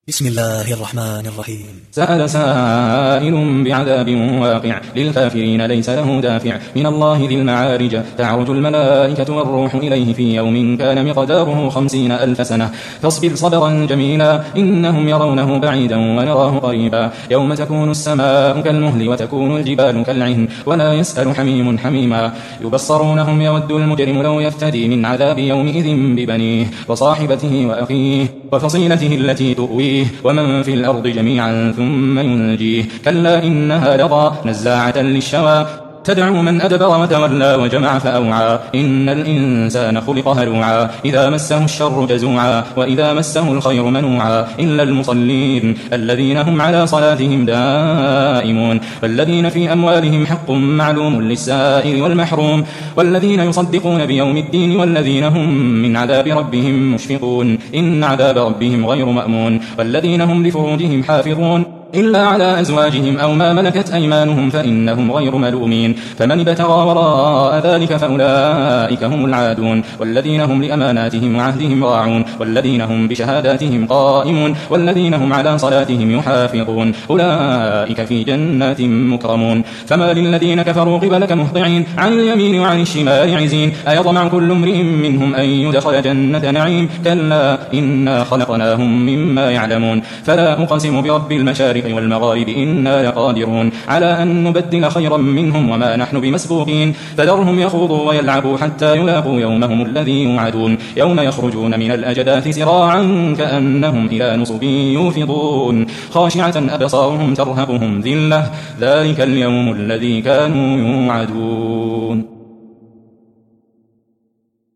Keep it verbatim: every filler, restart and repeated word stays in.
بسم الله الرحمن الرحيم. سأل سائل بعذاب واقع للكافرين ليس له دافع من الله ذي المعارج تعرج الملائكة والروح إليه في يوم كان مقداره خمسين ألف سنة فاصبر صبرا جميلا إنهم يرونه بعيدا ونراه قريبا يوم تكون السماء كالمهل وتكون الجبال كالعهن ولا يسأل حميم حميما يبصرونهم يود المجرم لو يفتدي من عذاب يومئذ ببنيه وصاحبته وأخيه وفصيلته التي تؤويه ومن في الأرض جميعا ثم ينجيه كلا إنها لظى نزاعة للشوى تدعو من أدبر وتولى وجمع فأوعى إن الإنسان خلق هلوعا إذا مسه الشر جزوعا وإذا مسه الخير منوعا إلا المصلين الذين هم على صلاتهم دائمون والذين في أموالهم حق معلوم للسائل والمحروم والذين يصدقون بيوم الدين والذين هم من عذاب ربهم مشفقون إن عذاب ربهم غير مأمون والذين هم لفروجهم حافظون إلا على أزواجهم أو ما ملكت أيمانهم فإنهم غير ملومين فمن ابتغى وراء ذلك فأولئك هم العادون والذين هم لأماناتهم وعهدهم راعون والذين هم بشهاداتهم قائمون والذين هم على صلاتهم يحافظون أولئك في جنات مكرمون فما للذين كفروا قبلك مهطعين عن اليمين وعن الشمال عزين أيطمع كل امرئ منهم أن يدخل جنة نعيم كلا إنا خلقناهم مما يعلمون فلا أقسم برب المشارق والمغارب إنا لقادرون على أن نبدل خيرا منهم وما نحن بمسبوقين فذرهم يخوضوا ويلعبوا حتى يلاقوا يومهم الذي يوعدون يوم يخرجون من الأجداث سراعا كأنهم إلى نصب يوفضون خاشعة أبصارهم ترهقهم ذلة ذلك اليوم الذي كانوا يوعدون.